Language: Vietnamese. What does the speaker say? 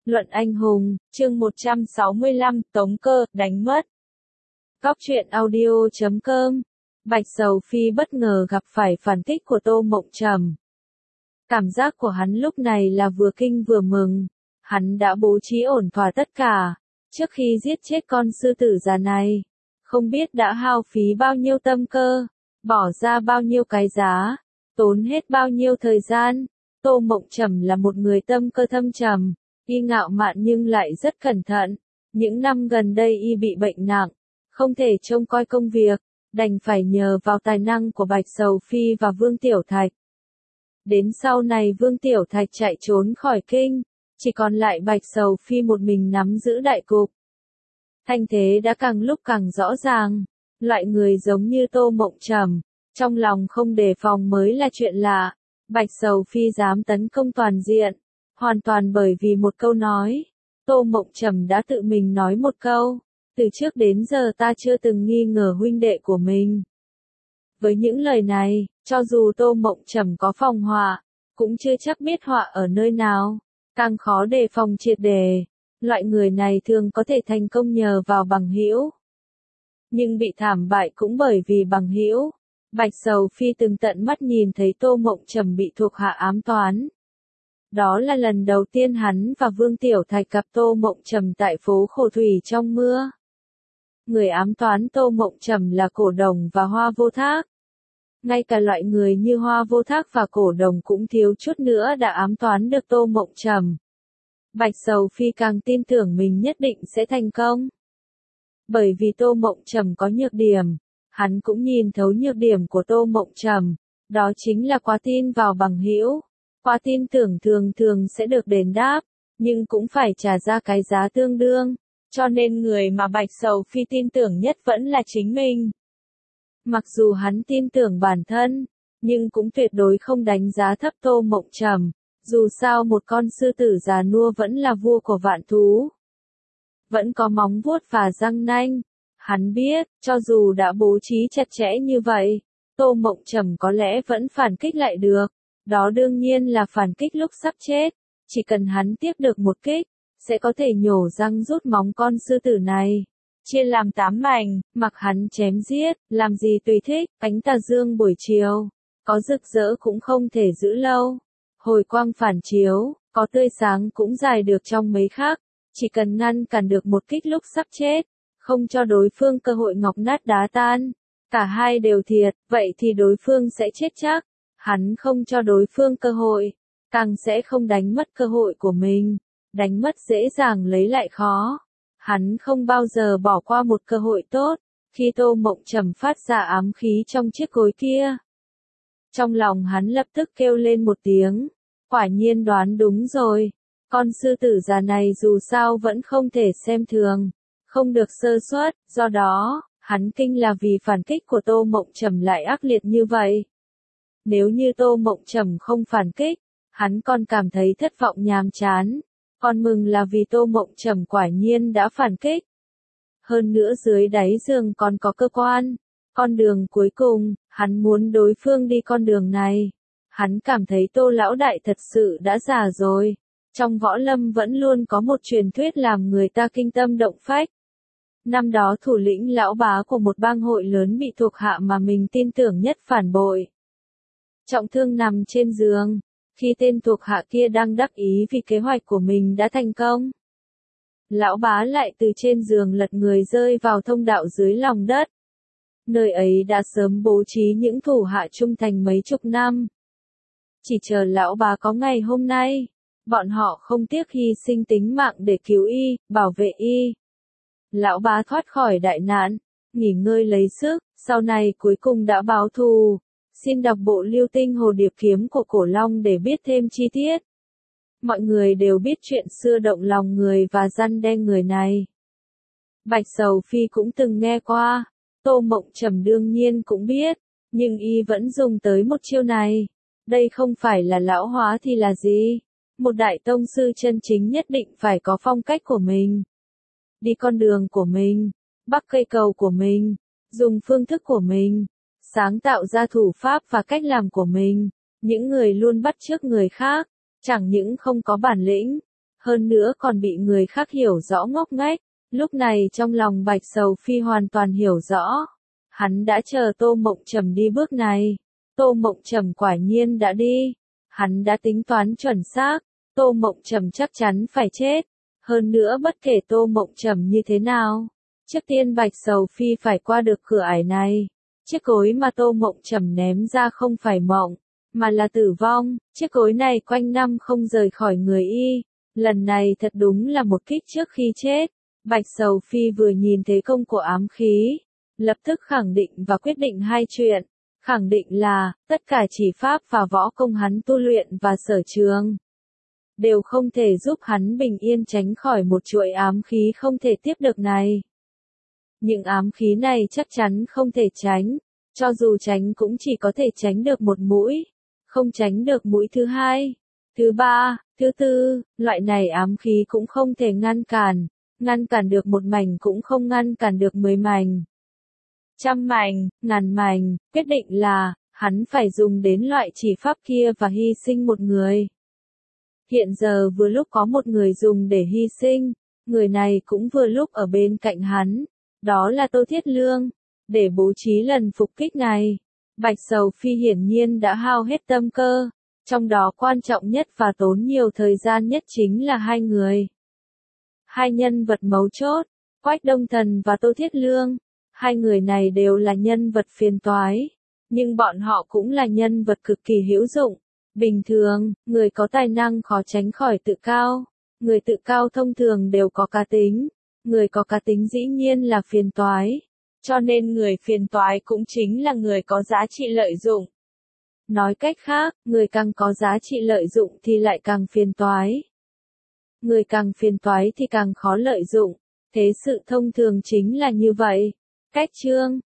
Luận anh hùng, chương 165, Tống Cơ, đánh mất. Góc truyện audio.com. Bạch Sầu Phi bất ngờ gặp phải phản kích của Tô Mộng Trầm. Cảm giác của hắn lúc này là vừa kinh vừa mừng. Hắn đã bố trí ổn thỏa tất cả, trước khi giết chết con sư tử già này. Không biết đã hao phí bao nhiêu tâm cơ, bỏ ra bao nhiêu cái giá, tốn hết bao nhiêu thời gian. Tô Mộng Trầm là một người tâm cơ thâm trầm, y ngạo mạn nhưng lại rất cẩn thận. Những năm gần đây y bị bệnh nặng, không thể trông coi công việc, đành phải nhờ vào tài năng của Bạch Sầu Phi và Vương Tiểu Thạch. Đến sau này Vương Tiểu Thạch chạy trốn khỏi kinh, chỉ còn lại Bạch Sầu Phi một mình nắm giữ đại cục. Thanh thế đã càng lúc càng rõ ràng, loại người giống như Tô Mộng Trầm, trong lòng không đề phòng mới là chuyện lạ. Bạch Sầu Phi dám tấn công toàn diện, hoàn toàn bởi vì một câu nói. Tô Mộng Trầm đã tự mình nói một câu, từ trước đến giờ ta chưa từng nghi ngờ huynh đệ của mình. Với những lời này, cho dù Tô Mộng Trầm có phòng họa, cũng chưa chắc biết họa ở nơi nào, càng khó đề phòng triệt đề. Loại người này thường có thể thành công nhờ vào bằng hữu, nhưng bị thảm bại cũng bởi vì bằng hữu. Bạch Sầu Phi từng tận mắt nhìn thấy Tô Mộng Trầm bị thuộc hạ ám toán. Đó là lần đầu tiên hắn và Vương Tiểu Thạch gặp Tô Mộng Trầm tại phố Khổ Thủy trong mưa. Người ám toán Tô Mộng Trầm là Cổ Đồng và Hoa Vô Thác. Ngay cả loại người như Hoa Vô Thác và Cổ Đồng cũng thiếu chút nữa đã ám toán được Tô Mộng Trầm. Bạch Sầu Phi càng tin tưởng mình nhất định sẽ thành công. Bởi vì Tô Mộng Trầm có nhược điểm, hắn cũng nhìn thấu nhược điểm của Tô Mộng Trầm, đó chính là quá tin vào bằng hữu. Quá tin tưởng thường thường sẽ được đền đáp, nhưng cũng phải trả ra cái giá tương đương, cho nên người mà Bạch Sầu Phi tin tưởng nhất vẫn là chính mình. Mặc dù hắn tin tưởng bản thân, nhưng cũng tuyệt đối không đánh giá thấp Tô Mộng Trầm, dù sao một con sư tử già nua vẫn là vua của vạn thú. Vẫn có móng vuốt và răng nanh. Hắn biết, cho dù đã bố trí chặt chẽ như vậy, Tô Mộng Trầm có lẽ vẫn phản kích lại được. Đó đương nhiên là phản kích lúc sắp chết. Chỉ cần hắn tiếp được một kích, sẽ có thể nhổ răng rút móng con sư tử này. Chia làm 8 mảnh, mặc hắn chém giết, làm gì tùy thích. Ánh tà dương buổi chiều, có rực rỡ cũng không thể giữ lâu. Hồi quang phản chiếu, có tươi sáng cũng dài được trong mấy khắc. Chỉ cần ngăn cản được một kích lúc sắp chết, không cho đối phương cơ hội ngọc nát đá tan, cả hai đều thiệt, vậy thì đối phương sẽ chết chắc. Hắn không cho đối phương cơ hội, càng sẽ không đánh mất cơ hội của mình. Đánh mất dễ dàng lấy lại khó. Hắn không bao giờ bỏ qua một cơ hội tốt. Khi Tô Mộng Trầm phát ra ám khí trong chiếc gối kia, trong lòng hắn lập tức kêu lên một tiếng. Quả nhiên đoán đúng rồi. Con sư tử già này dù sao vẫn không thể xem thường, không được sơ suất, do đó, hắn kinh là vì phản kích của Tô Mộng Trầm lại ác liệt như vậy. Nếu như Tô Mộng Trầm không phản kích, hắn còn cảm thấy thất vọng nhàm chán, còn mừng là vì Tô Mộng Trầm quả nhiên đã phản kích. Hơn nữa dưới đáy giường còn có cơ quan, con đường cuối cùng, hắn muốn đối phương đi con đường này. Hắn cảm thấy Tô lão đại thật sự đã già rồi. Trong võ lâm vẫn luôn có một truyền thuyết làm người ta kinh tâm động phách. Năm đó thủ lĩnh lão bá của một bang hội lớn bị thuộc hạ mà mình tin tưởng nhất phản bội. Trọng thương nằm trên giường, khi tên thuộc hạ kia đang đắc ý vì kế hoạch của mình đã thành công. Lão bá lại từ trên giường lật người rơi vào thông đạo dưới lòng đất. Nơi ấy đã sớm bố trí những thủ hạ trung thành mấy chục năm. Chỉ chờ lão bá có ngày hôm nay. Bọn họ không tiếc hy sinh tính mạng để cứu y, bảo vệ y. Lão bá thoát khỏi đại nạn, nghỉ ngơi lấy sức, sau này cuối cùng đã báo thù. Xin đọc bộ Lưu Tinh Hồ Điệp Kiếm của Cổ Long để biết thêm chi tiết. Mọi người đều biết chuyện xưa động lòng người và răn đe người này. Bạch Sầu Phi cũng từng nghe qua, Tô Mộng Trầm đương nhiên cũng biết, nhưng y vẫn dùng tới một chiêu này. Đây không phải là lão hóa thì là gì? Một đại tông sư chân chính nhất định phải có phong cách của mình. Đi con đường của mình, bắc cây cầu của mình, dùng phương thức của mình, sáng tạo ra thủ pháp và cách làm của mình. Những người luôn bắt chước người khác, chẳng những không có bản lĩnh, hơn nữa còn bị người khác hiểu rõ ngốc nghếch. Lúc này trong lòng Bạch Sầu Phi hoàn toàn hiểu rõ. Hắn đã chờ Tô Mộng Trầm đi bước này. Tô Mộng Trầm quả nhiên đã đi. Hắn đã tính toán chuẩn xác. Tô Mộng Trầm chắc chắn phải chết. Hơn nữa bất kể Tô Mộng Trầm như thế nào, trước tiên Bạch Sầu Phi phải qua được cửa ải này. Chiếc gối mà Tô Mộng Trầm ném ra không phải mộng, mà là tử vong. Chiếc gối này quanh năm không rời khỏi người y. Lần này thật đúng là một kích trước khi chết. Bạch Sầu Phi vừa nhìn thấy công của ám khí, lập tức khẳng định và quyết định hai chuyện. Khẳng định là, tất cả chỉ pháp và võ công hắn tu luyện và sở trường đều không thể giúp hắn bình yên tránh khỏi một chuỗi ám khí không thể tiếp được này. Những ám khí này chắc chắn không thể tránh, cho dù tránh cũng chỉ có thể tránh được một mũi, không tránh được mũi thứ hai, thứ ba, thứ tư, loại này ám khí cũng không thể ngăn cản được một mảnh cũng không ngăn cản được 10 mảnh. 100 mảnh, ngàn mảnh, quyết định là, hắn phải dùng đến loại chỉ pháp kia và hy sinh một người. Hiện giờ vừa lúc có một người dùng để hy sinh, người này cũng vừa lúc ở bên cạnh hắn, đó là Tô Thiết Lương. Để bố trí lần phục kích này, Bạch Sầu Phi hiển nhiên đã hao hết tâm cơ, trong đó quan trọng nhất và tốn nhiều thời gian nhất chính là hai người. Hai nhân vật mấu chốt, Quách Đông Thần và Tô Thiết Lương. Hai người này đều là nhân vật phiền toái, nhưng bọn họ cũng là nhân vật cực kỳ hữu dụng. Bình thường, người có tài năng khó tránh khỏi tự cao. Người tự cao thông thường đều có cá tính. Người có cá tính dĩ nhiên là phiền toái. Cho nên người phiền toái cũng chính là người có giá trị lợi dụng. Nói cách khác, người càng có giá trị lợi dụng thì lại càng phiền toái. Người càng phiền toái thì càng khó lợi dụng. Thế sự thông thường chính là như vậy. Cách chương